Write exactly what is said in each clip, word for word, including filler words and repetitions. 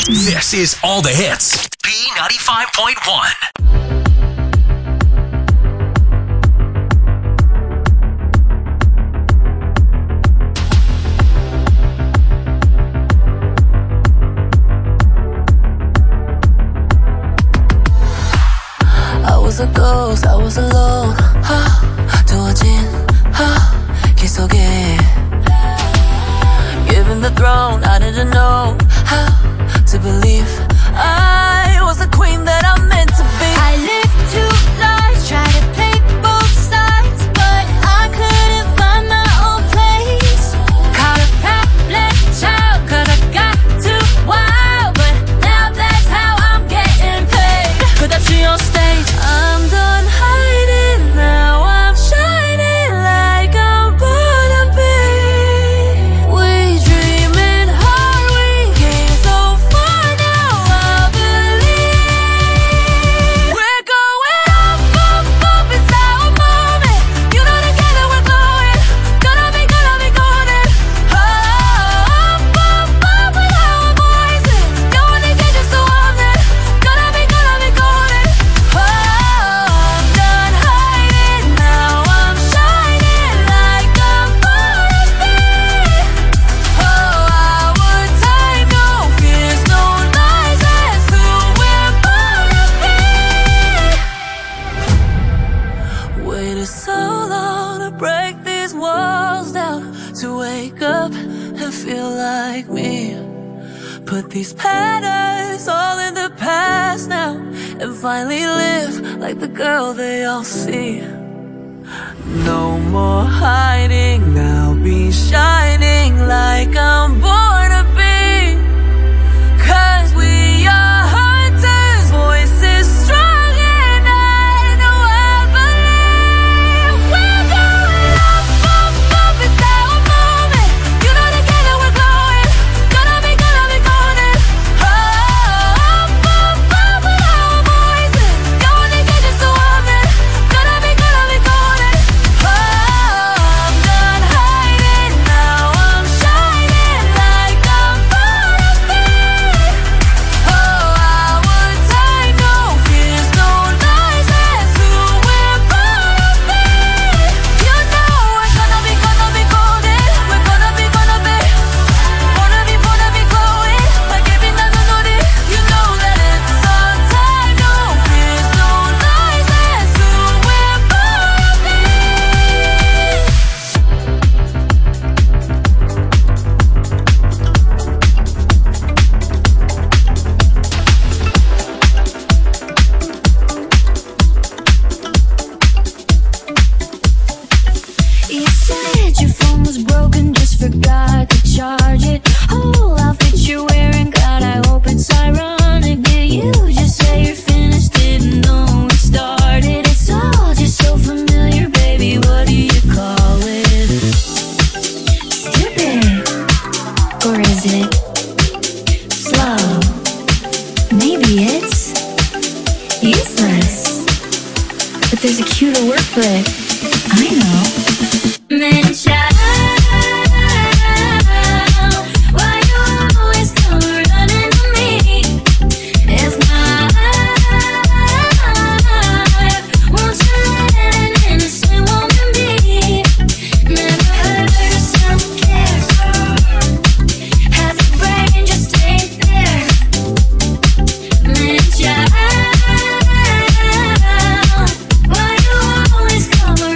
This is All the Hits. B ninety-five point one. I was a ghost, I was alone. 두어진 길 속에 given the throne, I didn't know how to believe I was the queen that I'm meant to be. I lived two lives, tried to play both sides, but I couldn't find my own place. Caught a problem child, cause I got too wild, but now that's how I'm getting paid. 끝없이 on stage, I'm done hiding, now I'm shining like I'm born to be. We dreaming hard, we came so far, now I believe we're going up, up, up, it's our moment. You know together we're glowing, gonna be, gonna be golden. Up, up, up with our voices, no one to get us so often. Gonna be, gonna be golden. Oh, I'm done hiding, now I'm shining like I'm born to be. Oh, our time, no fears, no lies, that's who we're born to be. waited so long to break these walls down, to wake up and feel like me. Put these patterns all in the past now, and finally live like the girl they all see. No more hiding, I'll be shining like I'm born to be. Cause we are hunters, voices strong, and I know I believe we're going up, up, up, it's our moment. You know together we're glowing, gonna be, gonna be golden. Oh, up, up, up with our voices, no one to get us so often. Gonna be, gonna be golden. Oh, I'm done hiding, now I'm shining like I'm born to be. Oh, our time, no fears, no lies, that's who we're born to be. You know we're gonna be, gonna be golden. We're gonna be, gonna be, wanna be, wanna be glowing like every night I know it. You know that it's our time, no fears, no lies, that's who we're born to be. You said your phone was broken, just forgot to charge it. Whole outfit you're wearing, God, I hope it's ironic. Did you just say you're finished? Didn't know we started. It's all just so familiar, baby. What do you call it? Stupid, or is it slow? Maybe it's useless, but there's a cuter word for it. I know. Man, child, why you always come running to me? If my life won't you let an innocent woman be? Never heard yourself care. Half your brain just ain't there. Man, child, why you always come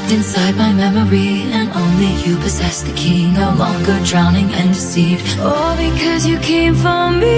locked inside my memory, and only you possess the key. No longer drowning and deceived, all because you came for me.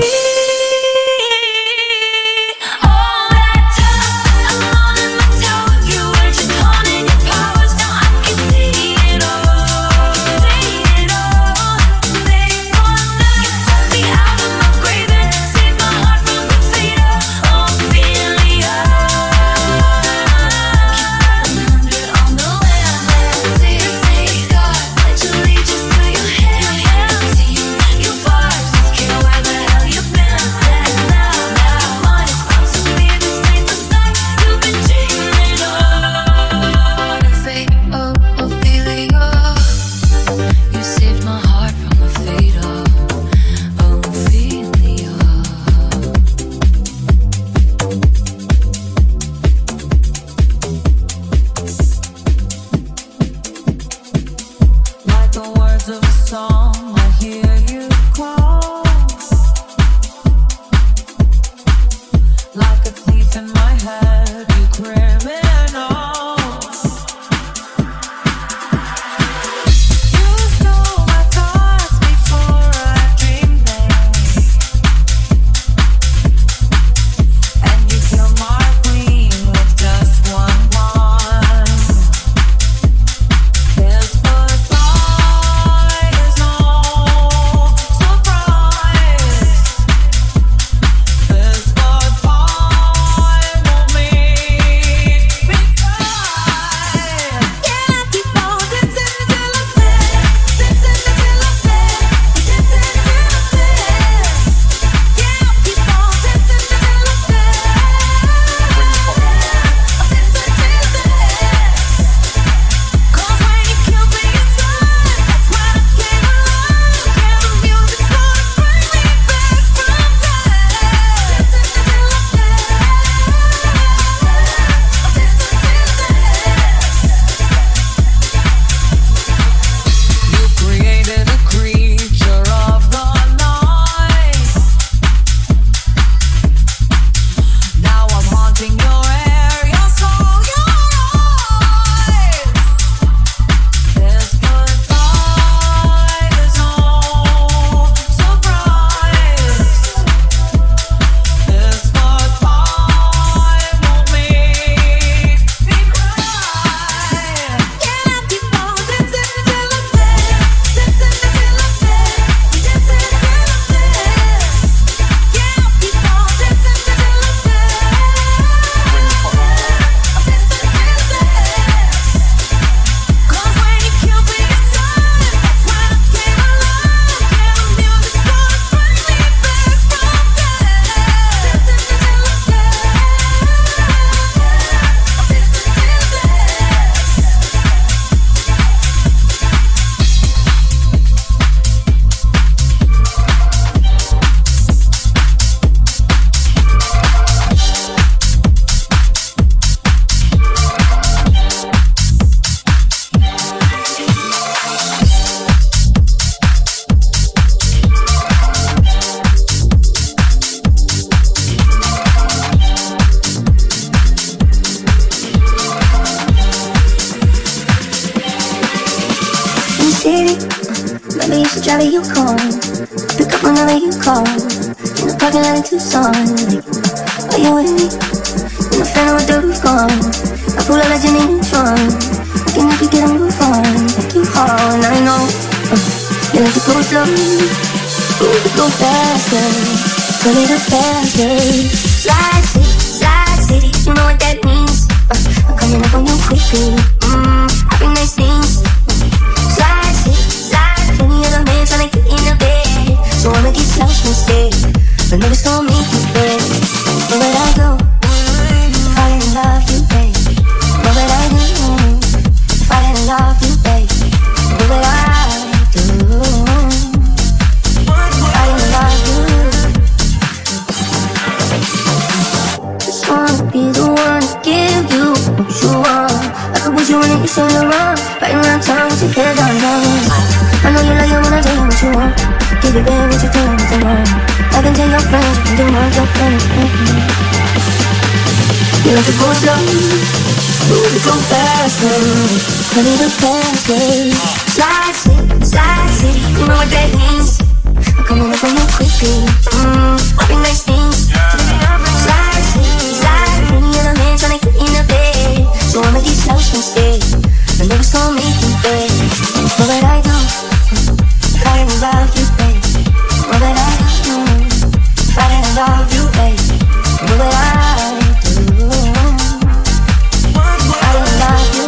Driver, you call. Pick up whenever you call. In the parking lot in Tucson. Are you with me? In the fan with the roof gone. I pull a legend in your trunk. I can make you get on roof on. Too hard, and I know uh, you like to go slow. You like to go faster. A little faster. Slide city, slide city. You know what that means. uh, I'm coming up on you quickly. Mmm, having nice things. Slide city, slide city. You're the man trying to get in the bed. So I'ma get lost instead. But nobody's gonna make you bed. Where would I go? If I didn't love you, babe. What would I do? If I didn't love you, babe. What would I do? If I didn't love you. Just wanna be the one to give you what you want. I could put you in and you turn around. Riding around town with your head down, down. I know you like it when I tell you what you want. Give it back what you tell me to want. I can tell your friends, you can do my girlfriend. You like to go slow. Moving so fast, I need a password. Slide city, slide city, you know what that means. I'm coming up on you quickly, mmm, popping nice things. Slide city, slide city, and I'm in trying to get in the bed. So I'ma get slouched instead, I never saw me in bed. What would I do if I didn't love you, babe? What would I do if I didn't love you, babe? What would I do if I didn't love you?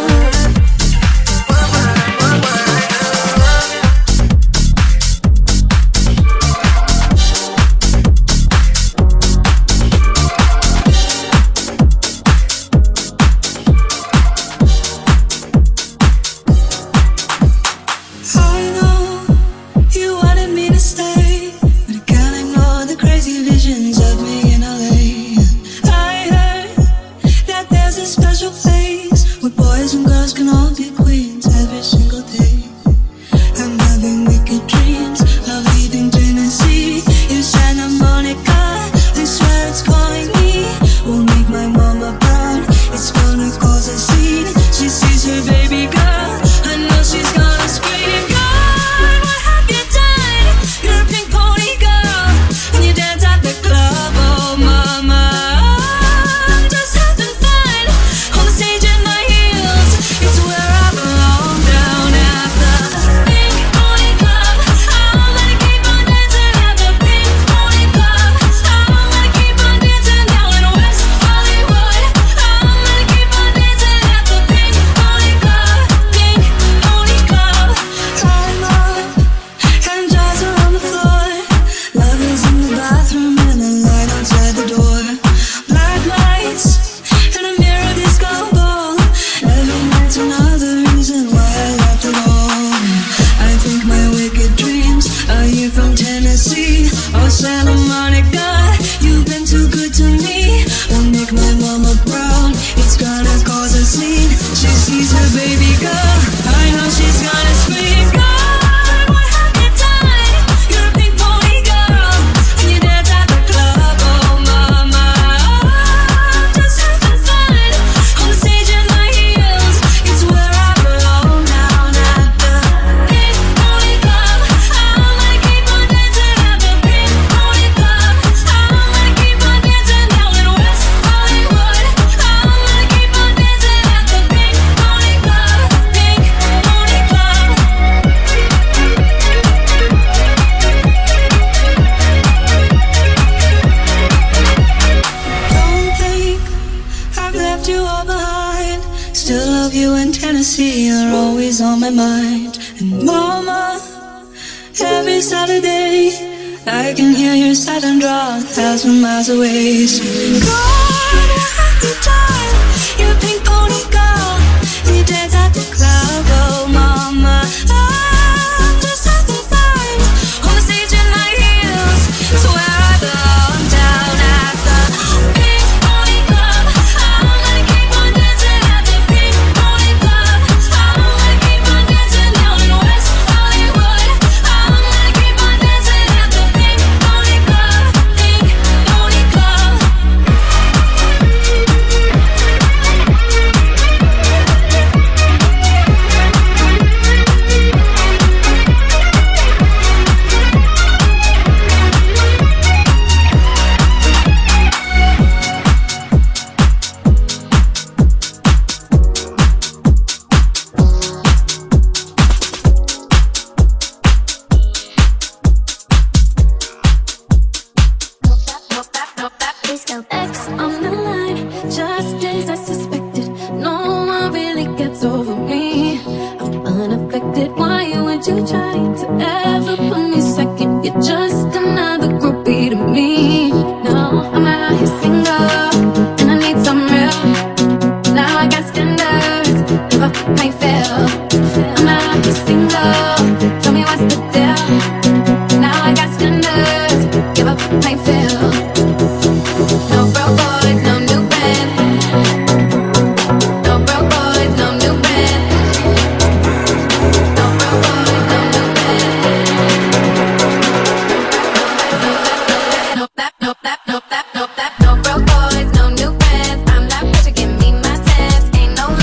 No broke boys, no new friends. I'm not pressure, give me my chance. Ain't no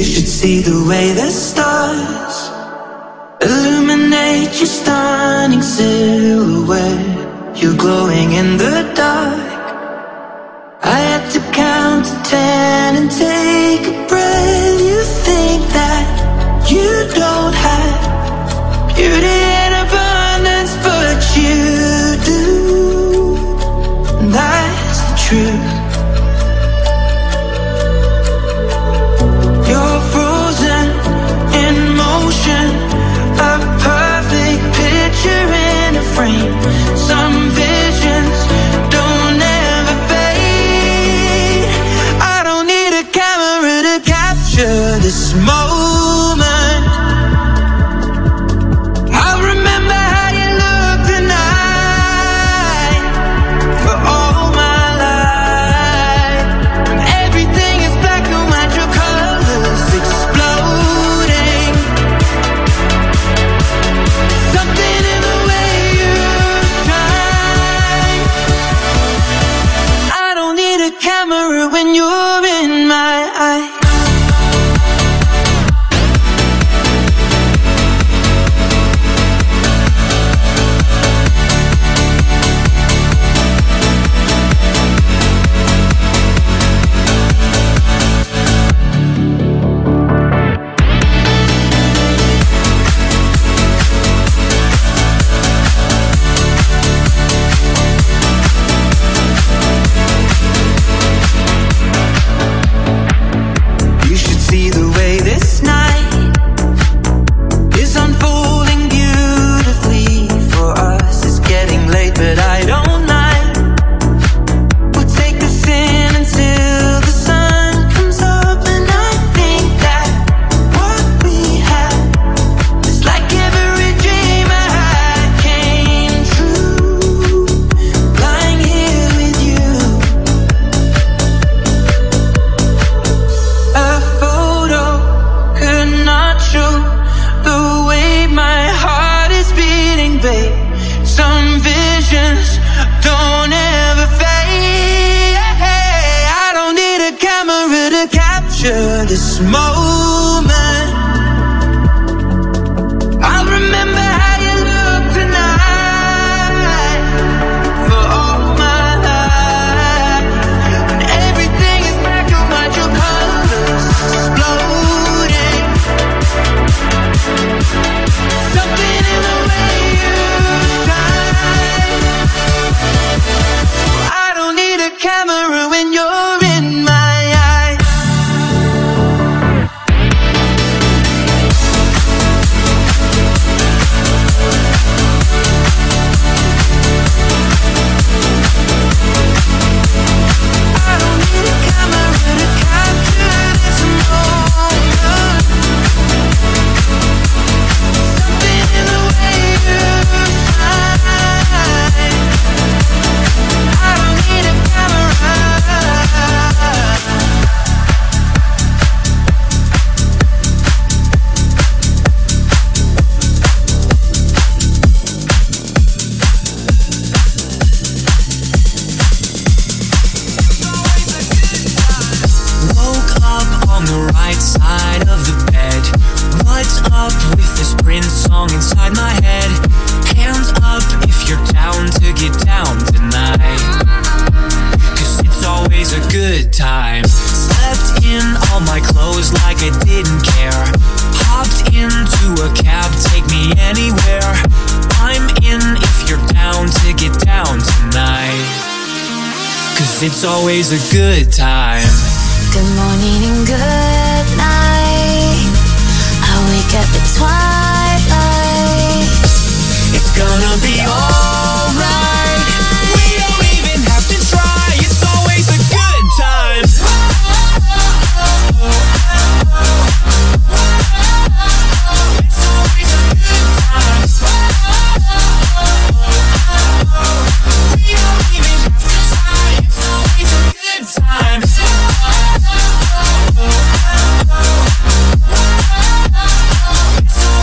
You should see the way the stars illuminate your stunning silhouette. You're glowing in the dark. I had to count to ten and take a breath. You think that you don't have beauty in abundance, but you do. That's the truth. You're frozen in motion, a perfect picture in a frame. Some visions don't ever fade. I don't need a camera to capture this moment. I'll remember how you look tonight for all my life. When everything is black and white, your colors exploding. Something in the way you shine. I don't need a camera when you're in my eye. This moment, I'll remember how you look tonight for all my life. When everything is black and white, your colors exploding. Something in the way you shine. I don't need a camera when you're in my eye. It's always a good time. Good morning and good night. I wake up at twilight. It's gonna be alright. We don't even have to try. It's always a good time. It's always a good time. We don't even have to try. It's always a good time. It's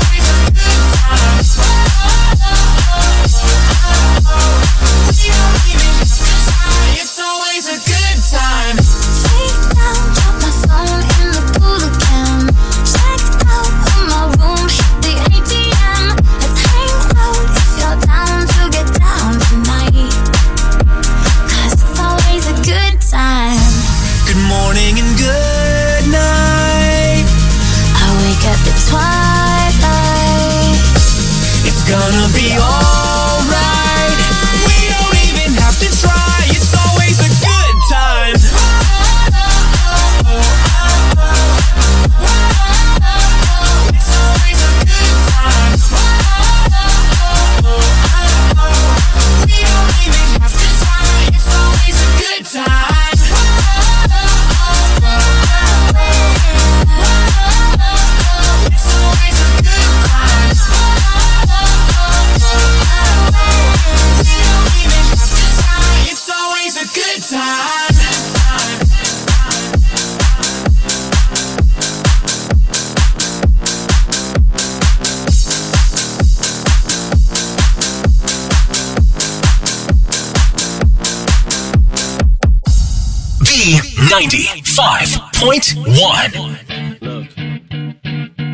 B ninety-five point one.